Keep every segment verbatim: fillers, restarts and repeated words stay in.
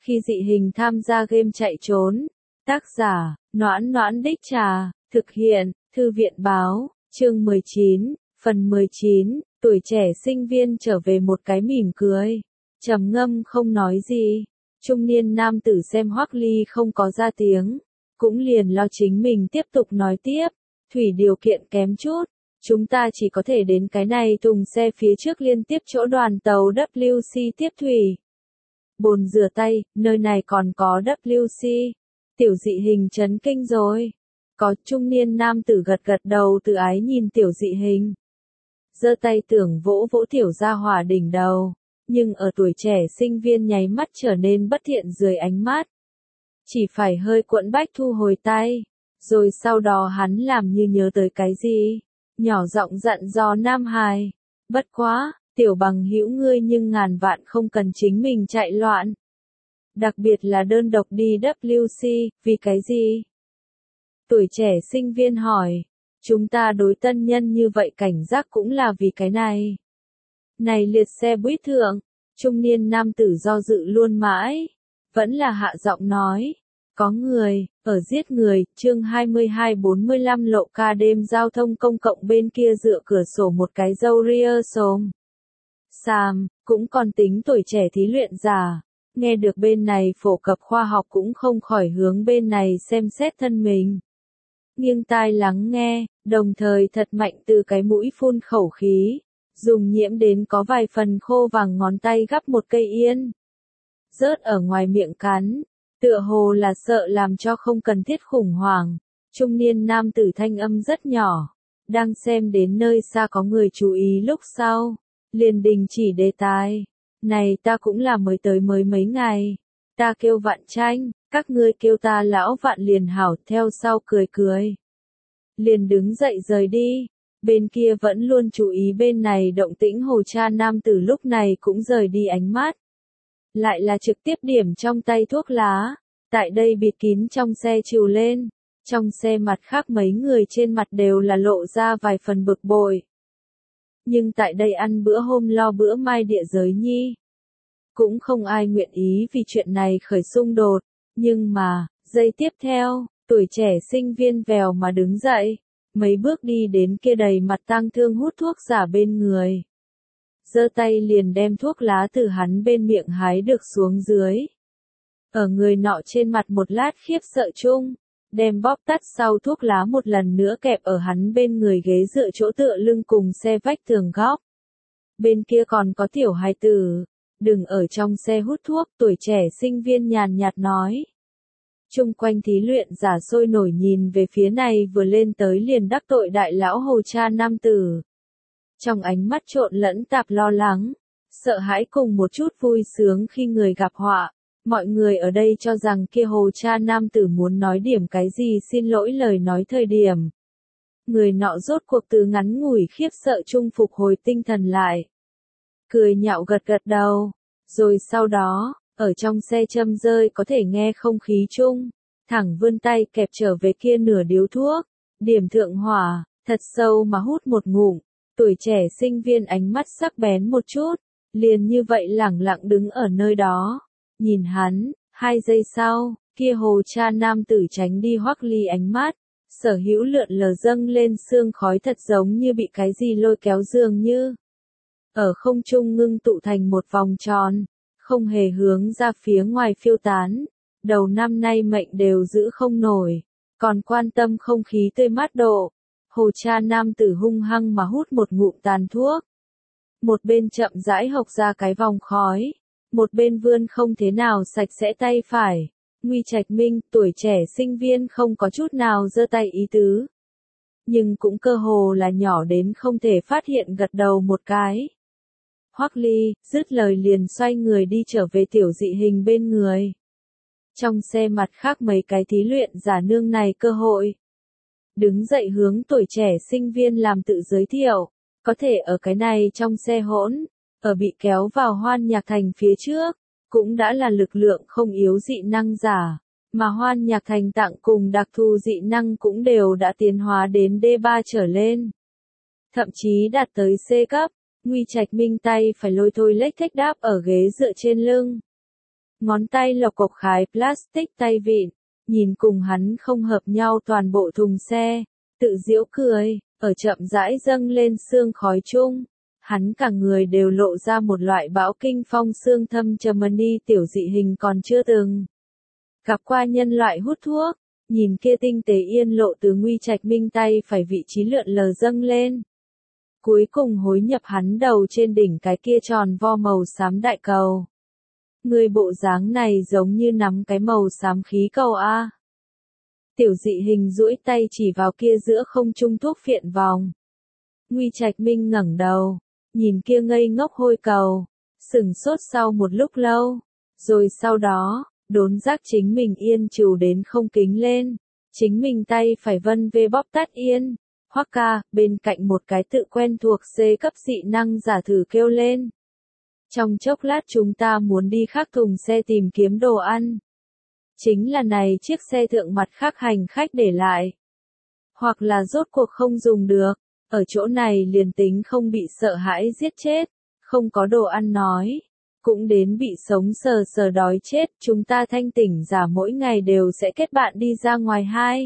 Khi dị hình tham gia game chạy trốn. Tác giả, Noãn Noãn Đích Trà, thực hiện, Thư viện Báo, chương mười chín, phần mười chín, tuổi trẻ sinh viên trở về một cái mỉm cười. Trầm ngâm không nói gì. Trung niên nam tử xem Hoắc Ly không có ra tiếng, cũng liền lo chính mình tiếp tục nói tiếp. Thủy điều kiện kém chút, chúng ta chỉ có thể đến cái này thùng xe phía trước liên tiếp chỗ đoàn tàu W C tiếp thủy. Bồn rửa tay, nơi này còn có W C. Tiểu dị hình chấn kinh rồi. Có, trung niên nam tử gật gật đầu tự ái nhìn tiểu dị hình. Giơ tay tưởng vỗ vỗ tiểu gia hỏa đỉnh đầu, nhưng ở tuổi trẻ sinh viên nháy mắt trở nên bất thiện dưới ánh mắt. Chỉ phải hơi cuộn bách thu hồi tay, rồi sau đó hắn làm như nhớ tới cái gì, nhỏ giọng dặn dò Nam Hải. Bất quá, tiểu bằng hữu ngươi nhưng ngàn vạn không cần chính mình chạy loạn. Đặc biệt là đơn độc đi W C, vì cái gì? Tuổi trẻ sinh viên hỏi, chúng ta đối tân nhân như vậy cảnh giác cũng là vì cái này. Này liệt xe buýt thượng, trung niên nam tử do dự luôn mãi, vẫn là hạ giọng nói, có người, ở giết người, chương hai mươi hai bốn mươi lăm lộ ca đêm giao thông công cộng bên kia dựa cửa sổ một cái râu ria xồm xàm, cũng còn tính tuổi trẻ thí luyện giả, nghe được bên này phổ cập khoa học cũng không khỏi hướng bên này xem xét thân mình. Nghiêng tai lắng nghe, đồng thời thật mạnh từ cái mũi phun khẩu khí, dùng nhiễm đến có vài phần khô vàng ngón tay gắp một cây yên. Rớt ở ngoài miệng cắn, tựa hồ là sợ làm cho không cần thiết khủng hoảng. Trung niên nam tử thanh âm rất nhỏ, đang xem đến nơi xa có người chú ý lúc sau, liền đình chỉ đề tài. Này ta cũng là mới tới mới mấy ngày, ta kêu Vạn Tranh, các ngươi kêu ta lão Vạn liền hảo, theo sau cười cười. Liền đứng dậy rời đi, bên kia vẫn luôn chú ý bên này động tĩnh hồ cha nam tử lúc này cũng rời đi ánh mắt. Lại là trực tiếp điểm trong tay thuốc lá, tại đây bịt kín trong xe trìu lên, trong xe mặt khác mấy người trên mặt đều là lộ ra vài phần bực bội. Nhưng tại đây ăn bữa hôm lo bữa mai địa giới nhi. Cũng không ai nguyện ý vì chuyện này khởi xung đột, nhưng mà, giây tiếp theo, tuổi trẻ sinh viên vèo mà đứng dậy, mấy bước đi đến kia đầy mặt tang thương hút thuốc giả bên người. Giơ tay liền đem thuốc lá từ hắn bên miệng hái được xuống dưới. Ở người nọ trên mặt một lát khiếp sợ chung, đem bóp tắt sau thuốc lá một lần nữa kẹp ở hắn bên người ghế dựa chỗ tựa lưng cùng xe vách tường góc. Bên kia còn có tiểu hài tử, đừng ở trong xe hút thuốc, tuổi trẻ sinh viên nhàn nhạt nói. Chung quanh thí luyện giả sôi nổi nhìn về phía này vừa lên tới liền đắc tội đại lão hồ cha nam tử. Trong ánh mắt trộn lẫn tạp lo lắng, sợ hãi cùng một chút vui sướng khi người gặp họa. Mọi người ở đây cho rằng kia hồ cha nam tử muốn nói điểm cái gì xin lỗi lời nói thời điểm. Người nọ rốt cuộc từ ngắn ngủi khiếp sợ chung phục hồi tinh thần lại. Cười nhạo gật gật đầu, rồi sau đó, ở trong xe châm rơi có thể nghe không khí chung, thẳng vươn tay kẹp trở về kia nửa điếu thuốc, điểm thượng hỏa, thật sâu mà hút một ngụm, tuổi trẻ sinh viên ánh mắt sắc bén một chút, liền như vậy lẳng lặng đứng ở nơi đó, nhìn hắn, hai giây sau, kia hồ cha nam tử tránh đi Hoắc Ly ánh mắt, sở hữu lượn lờ dâng lên sương khói thật giống như bị cái gì lôi kéo dường như. Ở không trung ngưng tụ thành một vòng tròn, không hề hướng ra phía ngoài phiêu tán, đầu năm nay mệnh đều giữ không nổi, còn quan tâm không khí tươi mát độ. Hồ cha nam tử hung hăng mà hút một ngụm tàn thuốc. Một bên chậm rãi hộc ra cái vòng khói, một bên vươn không thế nào sạch sẽ tay phải. Nguy Trạch Minh, tuổi trẻ sinh viên không có chút nào giơ tay ý tứ. Nhưng cũng cơ hồ là nhỏ đến không thể phát hiện gật đầu một cái. Hoắc Ly, dứt lời liền xoay người đi trở về tiểu dị hình bên người. Trong xe mặt khác mấy cái thí luyện giả nương này cơ hội. Đứng dậy hướng tuổi trẻ sinh viên làm tự giới thiệu, có thể ở cái này trong xe hỗn, ở bị kéo vào Hoan Nhạc Thành phía trước, cũng đã là lực lượng không yếu dị năng giả, mà Hoan Nhạc Thành tặng cùng đặc thù dị năng cũng đều đã tiến hóa đến D ba trở lên. Thậm chí đạt tới C cấp. Nguy Trạch Minh tay phải lôi thôi lếch thếch đáp ở ghế dựa trên lưng. ngón tay lộc cộc khái plastic tay vịn, nhìn cùng hắn không hợp nhau toàn bộ thùng xe, tự giễu cười, ở chậm rãi dâng lên sương khói chung. Hắn cả người đều lộ ra một loại bão kinh phong xương thâm trầm đi tiểu dị hình còn chưa từng gặp qua nhân loại hút thuốc, nhìn kia tinh tế yên lộ từ Nguy Trạch Minh tay phải vị trí lượn lờ dâng lên. Cuối cùng hối nhập hắn đầu trên đỉnh cái kia tròn vo màu xám đại cầu. Người bộ dáng này giống như nắm cái màu xám khí cầu A. Tiểu dị hình duỗi tay chỉ vào kia giữa không trung thuốc phiện vòng. Nguy Trạch Minh ngẩng đầu, nhìn kia ngây ngốc hôi cầu, sửng sốt sau một lúc lâu, rồi sau đó, đốn giác chính mình yên trù đến không kính lên, chính mình tay phải vân vê bóp tắt yên. Hoắc ca, bên cạnh một cái tự quen thuộc C cấp dị năng giả thử kêu lên. Trong chốc lát chúng ta muốn đi khác thùng xe tìm kiếm đồ ăn. Chính là này chiếc xe thượng mặt khác hành khách để lại. Hoặc là rốt cuộc không dùng được, ở chỗ này liền tính không bị sợ hãi giết chết, không có đồ ăn nói, cũng đến bị sống sờ sờ đói chết. Chúng ta thanh tỉnh giả mỗi ngày đều sẽ kết bạn đi ra ngoài hai.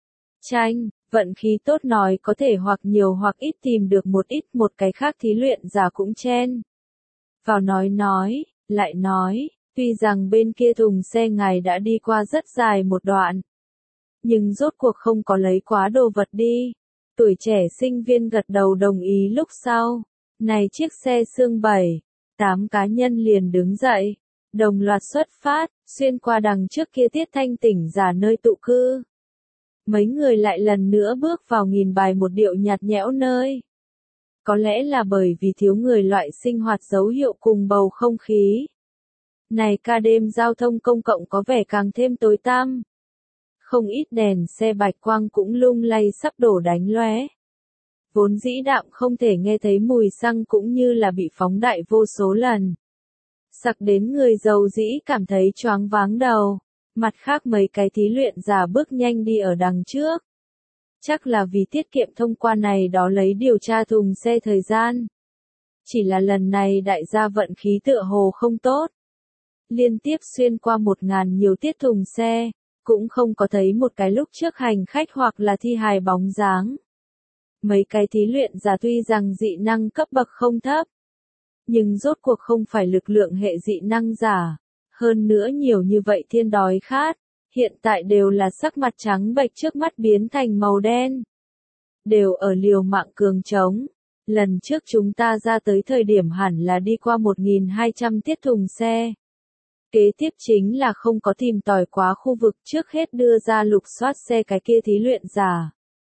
Tranh, vận khí tốt nói có thể hoặc nhiều hoặc ít tìm được một ít một cái khác thí luyện giả cũng chen. Vào nói nói, lại nói, tuy rằng bên kia thùng xe ngài đã đi qua rất dài một đoạn, nhưng rốt cuộc không có lấy quá đồ vật đi. Tuổi trẻ sinh viên gật đầu đồng ý lúc sau, này chiếc xe xương bảy, tám cá nhân liền đứng dậy, đồng loạt xuất phát, xuyên qua đằng trước kia tiết thanh tỉnh giả nơi tụ cư. Mấy người lại lần nữa bước vào nghìn bài một điệu nhạt nhẽo nơi. Có lẽ là bởi vì thiếu người loại sinh hoạt dấu hiệu cùng bầu không khí. Này ca đêm giao thông công cộng có vẻ càng thêm tối tăm. Không ít đèn xe bạch quang cũng lung lay sắp đổ đánh lóe. Vốn dĩ đạm không thể nghe thấy mùi xăng cũng như là bị phóng đại vô số lần. Sặc đến người giàu dĩ cảm thấy choáng váng đầu. Mặt khác mấy cái thí luyện giả bước nhanh đi ở đằng trước. Chắc là vì tiết kiệm thông qua này đó lấy điều tra thùng xe thời gian. Chỉ là lần này đại gia vận khí tựa hồ không tốt. Liên tiếp xuyên qua một ngàn nhiều tiết thùng xe, cũng không có thấy một cái lúc trước hành khách hoặc là thi hài bóng dáng. Mấy cái thí luyện giả tuy rằng dị năng cấp bậc không thấp, nhưng rốt cuộc không phải lực lượng hệ dị năng giả. Hơn nữa nhiều như vậy thiên đói khát, hiện tại đều là sắc mặt trắng bệch trước mắt biến thành màu đen. Đều ở liều mạng cường trống. Lần trước chúng ta ra tới thời điểm hẳn là đi qua một nghìn hai trăm tiết thùng xe. Kế tiếp chính là không có tìm tòi quá khu vực trước hết đưa ra lục soát xe cái kia thí luyện giả.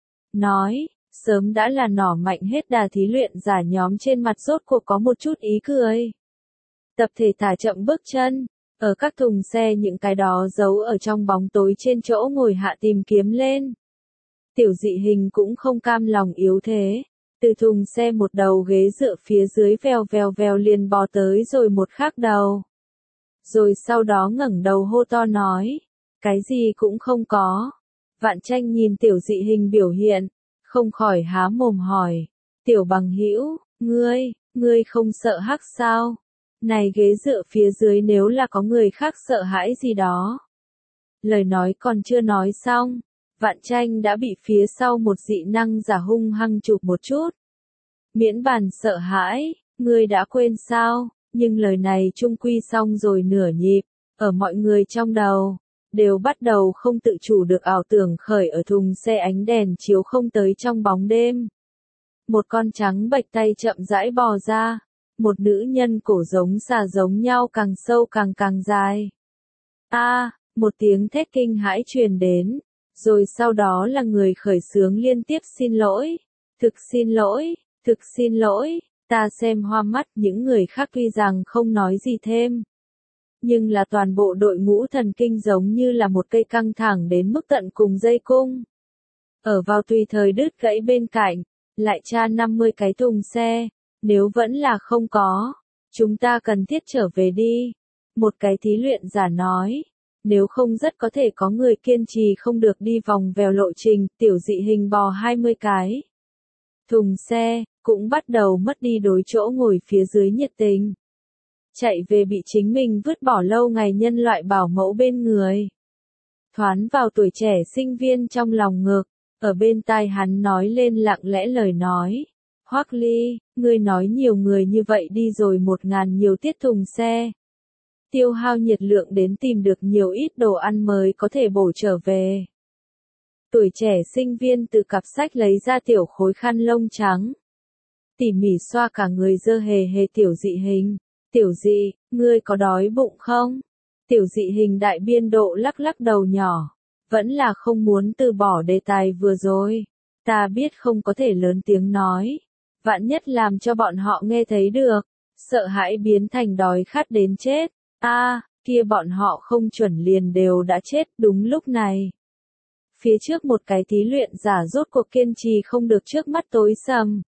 Nói, sớm đã là nỏ mạnh hết đà thí luyện giả nhóm trên mặt rốt cuộc có một chút ý cười. Tập thể thả chậm bước chân. Ở các thùng xe những cái đó giấu ở trong bóng tối trên chỗ ngồi hạ tìm kiếm lên. Tiểu dị hình cũng không cam lòng yếu thế. Từ thùng xe một đầu ghế dựa phía dưới vèo vèo vèo liền bò tới rồi một khác đầu. Rồi sau đó ngẩng đầu hô to nói. Cái gì cũng không có. Vạn Tranh nhìn tiểu dị hình biểu hiện. Không khỏi há mồm hỏi. Tiểu bằng hữu, ngươi, ngươi không sợ hắc sao? Này ghế dựa phía dưới nếu là có người khác sợ hãi gì đó. Lời nói còn chưa nói xong, Vạn Tranh đã bị phía sau một dị năng giả hung hăng chụp một chút. Miễn bàn sợ hãi, ngươi đã quên sao, nhưng lời này chung quy xong rồi nửa nhịp, ở mọi người trong đầu, đều bắt đầu không tự chủ được ảo tưởng khởi ở thùng xe ánh đèn chiếu không tới trong bóng đêm. Một con trắng bệch tay chậm rãi bò ra. Một nữ nhân cổ giống xà giống nhau càng sâu càng càng dài. A, à, một tiếng thét kinh hãi truyền đến, rồi sau đó là người khởi xướng liên tiếp xin lỗi, thực xin lỗi, thực xin lỗi, ta xem hoa mắt. Những người khác tuy rằng không nói gì thêm, nhưng là toàn bộ đội ngũ thần kinh giống như là một cây căng thẳng đến mức tận cùng dây cung. Ở vào tùy thời đứt gãy bên cạnh, lại tra năm mươi cái thùng xe. Nếu vẫn là không có, chúng ta cần thiết trở về đi. Một cái thí luyện giả nói, nếu không rất có thể có người kiên trì không được đi vòng vèo lộ trình. Tiểu dị hình bò hai mươi cái thùng xe, cũng bắt đầu mất đi đối chỗ ngồi phía dưới nhiệt tình. chạy về bị chính mình vứt bỏ lâu ngày nhân loại bảo mẫu bên người. Thoán vào tuổi trẻ sinh viên trong lòng ngực, ở bên tai hắn nói lên lặng lẽ lời nói. Hoắc Ly, ngươi nói nhiều người như vậy đi rồi một ngàn nhiều tiết thùng xe. Tiêu hao nhiệt lượng đến tìm được nhiều ít đồ ăn mới có thể bổ trở về. Tuổi trẻ sinh viên từ cặp sách lấy ra tiểu khối khăn lông trắng. Tỉ mỉ xoa cả người dơ hề hề tiểu dị hình. Tiểu dị, ngươi có đói bụng không? Tiểu dị hình đại biên độ lắc lắc đầu nhỏ. Vẫn là không muốn từ bỏ đề tài vừa rồi. Ta biết không có thể lớn tiếng nói. Vạn nhất làm cho bọn họ nghe thấy được. Sợ hãi biến thành đói khát đến chết. A, à, kia bọn họ không chuẩn liền đều đã chết đúng lúc này. Phía trước một cái thí luyện giả rốt cuộc kiên trì không được trước mắt tối sầm.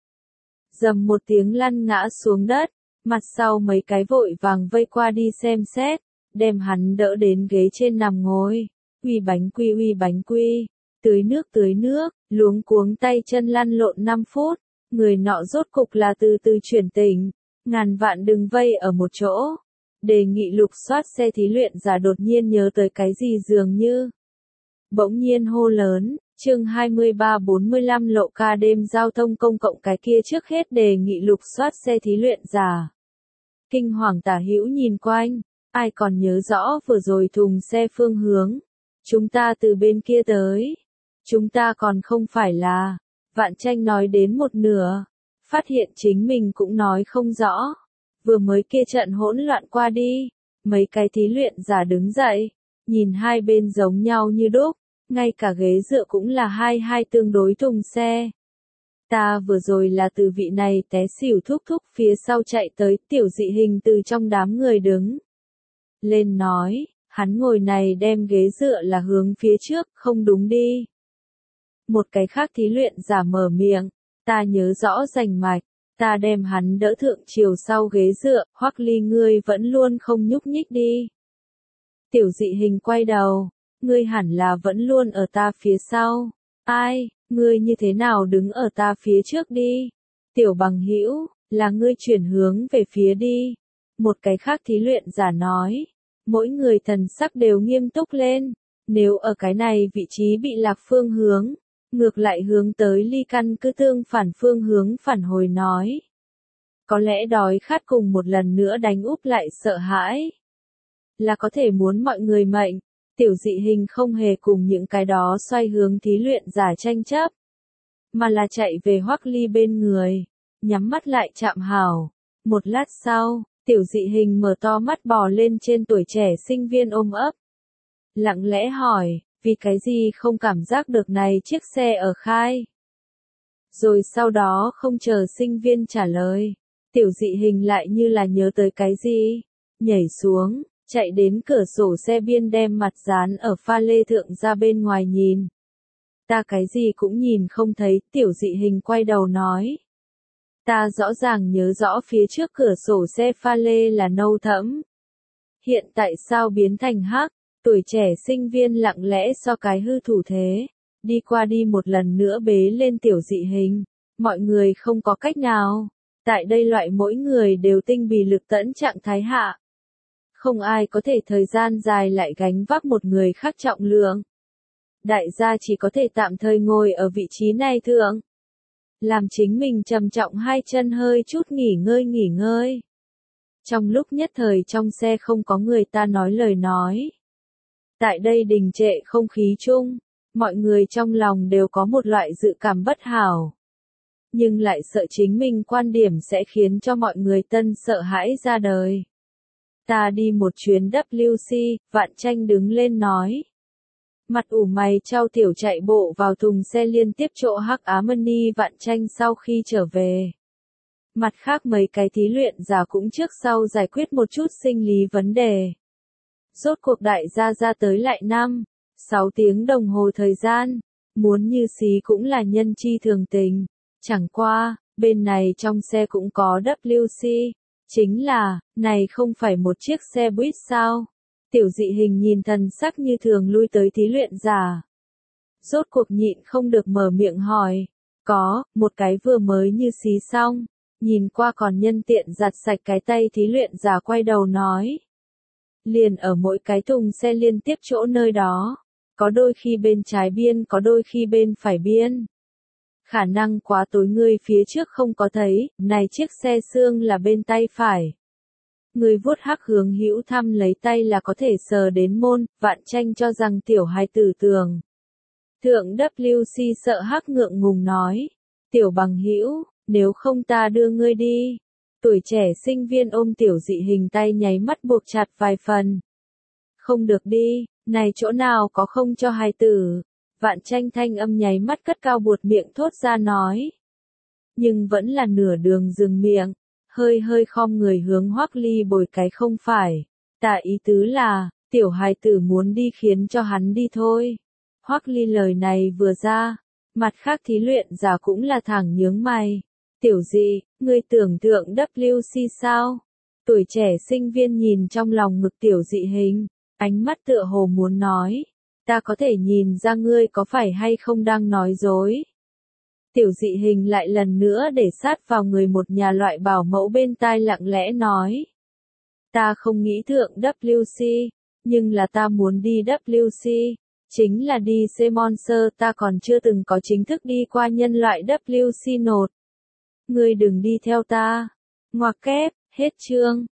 Dầm một tiếng lăn ngã xuống đất, mặt sau mấy cái vội vàng vây qua đi xem xét, đem hắn đỡ đến ghế trên nằm ngồi. Uy bánh quy uy bánh quy, tưới nước tưới nước, luống cuống tay chân lăn lộn năm phút, người nọ rốt cục là từ từ chuyển tỉnh, ngàn vạn đừng vây ở một chỗ. Đề nghị lục soát xe thí luyện giả đột nhiên nhớ tới cái gì dường như. Bỗng nhiên hô lớn, chương hai mươi ba bốn mươi lăm lộ ca đêm giao thông công cộng cái kia trước hết đề nghị lục soát xe thí luyện giả. Kinh hoàng tả hữu nhìn quanh, ai còn nhớ rõ vừa rồi thùng xe phương hướng. Chúng ta từ bên kia tới. Chúng ta còn không phải là. Vạn Tranh nói đến một nửa. Phát hiện chính mình cũng nói không rõ. Vừa mới kia trận hỗn loạn qua đi. Mấy cái thí luyện giả đứng dậy. Nhìn hai bên giống nhau như đúc. Ngay cả ghế dựa cũng là hai hai tương đối thùng xe. Ta vừa rồi là từ vị này té xỉu thúc thúc phía sau chạy tới tiểu dị hình từ trong đám người đứng. Lên nói. Hắn ngồi này đem ghế dựa là hướng phía trước, không đúng đi. Một cái khác thí luyện giả mở miệng, ta nhớ rõ rành mạch, ta đem hắn đỡ thượng chiều sau ghế dựa, Hoắc Ly ngươi vẫn luôn không nhúc nhích đi. Tiểu dị hình quay đầu, ngươi hẳn là vẫn luôn ở ta phía sau. Ai, ngươi như thế nào đứng ở ta phía trước đi? Tiểu bằng hữu, là ngươi chuyển hướng về phía đi. Một cái khác thí luyện giả nói. Mỗi người thần sắc đều nghiêm túc lên, nếu ở cái này vị trí bị lạc phương hướng, ngược lại hướng tới ly căn cứ tương phản phương hướng phản hồi nói. Có lẽ đói khát cùng một lần nữa đánh úp lại sợ hãi. Là có thể muốn mọi người mệnh, tiểu dị hình không hề cùng những cái đó xoay hướng thí luyện giả tranh chấp. Mà là chạy về Hoắc Ly bên người, nhắm mắt lại chạm hảo. Một lát sau. Tiểu dị hình mở to mắt bò lên trên tuổi trẻ sinh viên ôm ấp. Lặng lẽ hỏi, vì cái gì không cảm giác được này chiếc xe ở khai? Rồi sau đó không chờ sinh viên trả lời. Tiểu dị hình lại như là nhớ tới cái gì? Nhảy xuống, chạy đến cửa sổ xe biên đem mặt dán ở pha lê thượng ra bên ngoài nhìn. Ta cái gì cũng nhìn không thấy, tiểu dị hình quay đầu nói. Ta rõ ràng nhớ rõ phía trước cửa sổ xe pha lê là nâu thẫm. Hiện tại sao biến thành hắc? Tuổi trẻ sinh viên lặng lẽ so cái hư thủ thế. Đi qua đi một lần nữa bế lên tiểu dị hình. Mọi người không có cách nào. Tại đây loại mỗi người đều tinh bì lực tẫn trạng thái hạ. Không ai có thể thời gian dài lại gánh vác một người khác trọng lượng. Đại gia chỉ có thể tạm thời ngồi ở vị trí này thượng. Làm chính mình trầm trọng hai chân hơi chút nghỉ ngơi nghỉ ngơi. Trong lúc nhất thời trong xe không có người ta nói lời nói. Tại đây đình trệ không khí chung, mọi người trong lòng đều có một loại dự cảm bất hảo. Nhưng lại sợ chính mình quan điểm sẽ khiến cho mọi người tân sợ hãi ra đời. Ta đi một chuyến W C, Vạn Tranh đứng lên nói. Mặt ủ mày trao tiểu chạy bộ vào thùng xe liên tiếp chỗ Hắc Á Mani Vạn Tranh sau khi trở về. Mặt khác mấy cái thí luyện giả cũng trước sau giải quyết một chút sinh lý vấn đề. Rốt cuộc đại gia ra tới lại năm, sáu tiếng đồng hồ thời gian, muốn như xí cũng là nhân chi thường tình. Chẳng qua, bên này trong xe cũng có W C, chính là, này không phải một chiếc xe buýt sao? Tiểu dị hình nhìn thần sắc như thường lui tới thí luyện giả. Rốt cuộc nhịn không được mở miệng hỏi. Có, một cái vừa mới như xí xong. nhìn qua còn nhân tiện giặt sạch cái tay thí luyện giả quay đầu nói. Liền ở mỗi cái thùng xe liên tiếp chỗ nơi đó, có đôi khi bên trái biên có đôi khi bên phải biên. Khả năng quá tối ngươi phía trước không có thấy, này chiếc xe xương là bên tay phải. Người vuốt hắc hướng hữu thăm lấy tay là có thể sờ đến môn, Vạn Tranh cho rằng tiểu hài tử tưởng. Thượng W C sợ hắc ngượng ngùng nói, tiểu bằng hữu, nếu không ta đưa ngươi đi. Tuổi trẻ sinh viên ôm tiểu dị hình tay nháy mắt buộc chặt vài phần. Không được đi, này chỗ nào có không cho hài tử. Vạn Tranh thanh âm nháy mắt cất cao buột miệng thốt ra nói. Nhưng vẫn là nửa đường dừng miệng, hơi hơi khom người hướng Hoắc Ly bồi cái không phải. Tả ý tứ là, tiểu hài tử muốn đi khiến cho hắn đi thôi. Hoắc Ly lời này vừa ra, mặt khác thí luyện giả cũng là thẳng nhướng mày. Tiểu dị, ngươi tưởng tượng W C sao? Tuổi trẻ sinh viên nhìn trong lòng ngực tiểu dị hình, ánh mắt tựa hồ muốn nói. Ta có thể nhìn ra ngươi có phải hay không đang nói dối. Tiểu dị hình lại lần nữa để sát vào người một nhà loại bảo mẫu bên tai lặng lẽ nói. Ta không nghĩ thượng W C, nhưng là ta muốn đi W C, chính là đi C Monster, ta còn chưa từng có chính thức đi qua nhân loại W C nột. Ngươi đừng đi theo ta. Ngoặc kép, hết chương.